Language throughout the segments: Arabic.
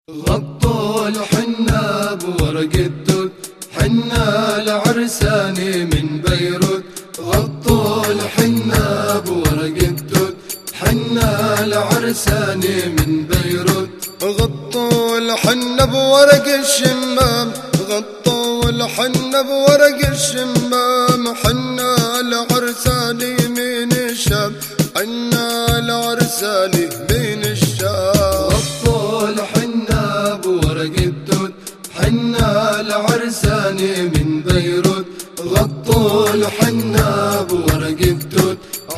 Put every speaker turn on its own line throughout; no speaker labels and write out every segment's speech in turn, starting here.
غطوا الحنة بورق التوت، حنا العرساني من بيروت. غطوا الحنة بورق التوت، حنا العرساني من بيروت.
غطوا الحنة بورق الشمام، غطوا الحنة بورق الشمام، حنا العرساني من الشام، حنا العرساني من الشام.
غطوا الحنة بورق التوت، حنا العرساني من بيروت. غطوا الحنة بورق التوت،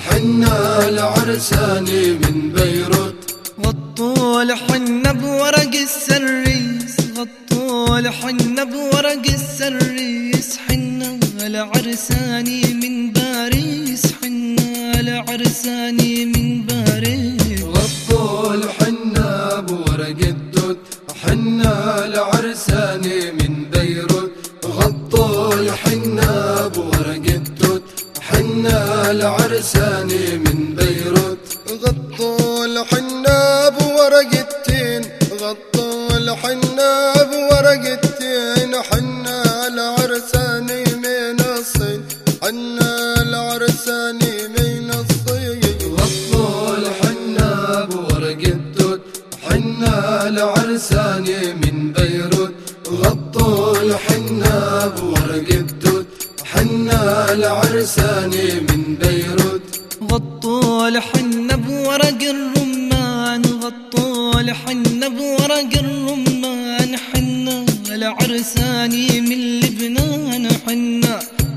حنا العرساني من بيروت.
غطوا الحنة بورق السريس، غطوا الحنة بورق السريس، حنا العرساني من باريس، حنا العرساني من باريس.
غطوا الحنة بورق التوت، حنا العرساني من بيروت. غطوا الحنة بورق التوت، حنا العرساني من بيروت.
غطوا الحنة بورق التين، غطوا الحنة بورق التين، حنا العرساني من الصين، حنا العرساني من الصين.
غطوا الحنة بورق التوت، حنا العرساني من بيروت. غطوا الحنة بورق التوت، حنا العرساني من بيروت.
غطوا الحنة بورق الرمان، غطوا الحنة بورق الرمان، حنا العرساني من لبنان، حنا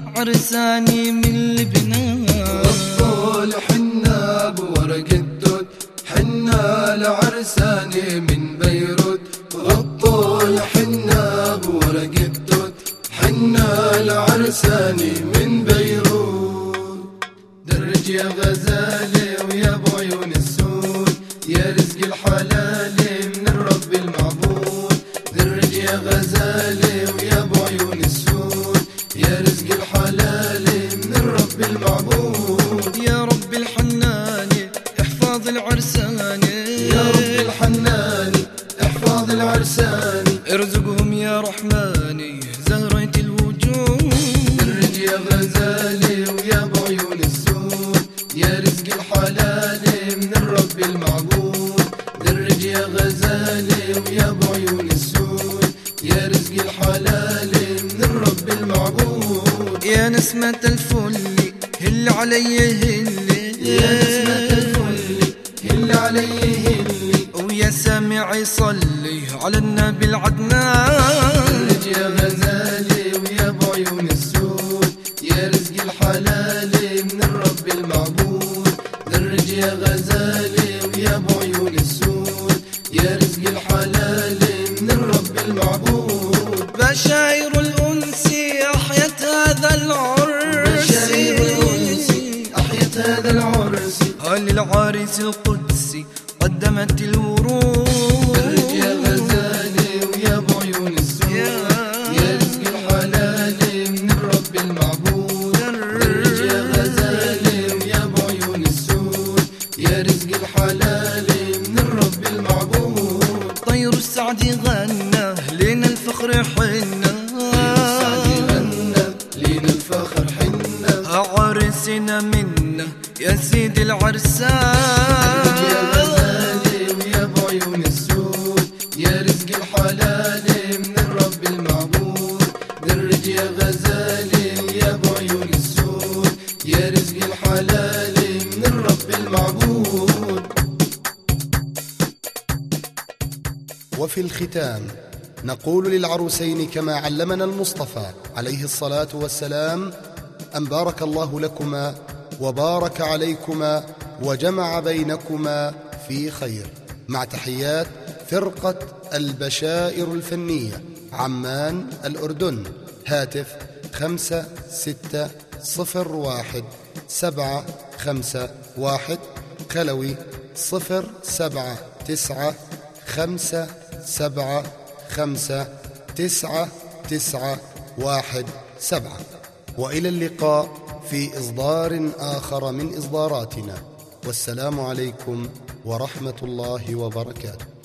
عرساني من لبنان.
غطوا الحنة بورق التوت، حنا العرساني من بيروت. غطوا الحنة بورق التوت، حنا العرساني من بيروت. درج يا غزالي ويا ابو عيون السود، يا رزق الحلال من الرب المعبود. درج يا غزالي ويا ابو عيون السود، يا رزق الحلال من الرب المعبود.
يا رب الحنان احفظ العرساني،
يا رب الحنان احفظ العرساني.
ارزقهم يا رحماني زهرة الوجود.
درج يا غزالي ويا ابو عيون السود، يا رزق الحلال من الرب المعبود. درج يا غزالي ويا ابو عيون السود، يا رزق الحلال من الرب المعبود.
يا نسمة الفل هل علي هلي،
يا نسمة الفل هل علي هلي،
ويا سامع صلي على النبي العدنان.
درج يا غزالي ويا ابو عيون السود، يا رزق الحلال من الرب المعبود. درج يا غزالي ويا ابو عيون السود، يا رزق الحلال من الرب المعبود.
بشاير الأنس أحيت هذا العرس،
بشاير الأنس أحيت هذا العرس،
للعريس القدسي قدمت الورود.
درج يا غزالي ويا ابو عيون السود، يا رزق الحلال من الرب المعبود. درج يا غزالي ويا ابو عيون السود، يا رزق الحلال من الرب المعبود.
طير السعد غنى لنا الفخر حنا،
طير السعد غنى لينا الفخر حنا،
عرسنا منا يا سيدي العرسان.
درج يا غزالي ويا ابو عيون السود، يا رزق الحلال من الرب المعبود. درج يا غزالي ويا ابو عيون السود، يا رزق الحلال من الرب المعبود.
وفي الختام نقول للعروسين كما علمنا المصطفى عليه الصلاة والسلام: أن بارك الله لكما وبارك عليكما وجمع بينكما في خير. مع تحيات فرقة البشائر الفنية، عمان، الأردن. هاتف 5601-751، خلوي 079-575-917. وإلى اللقاء في إصدار آخر من إصداراتنا، والسلام عليكم ورحمة الله وبركاته.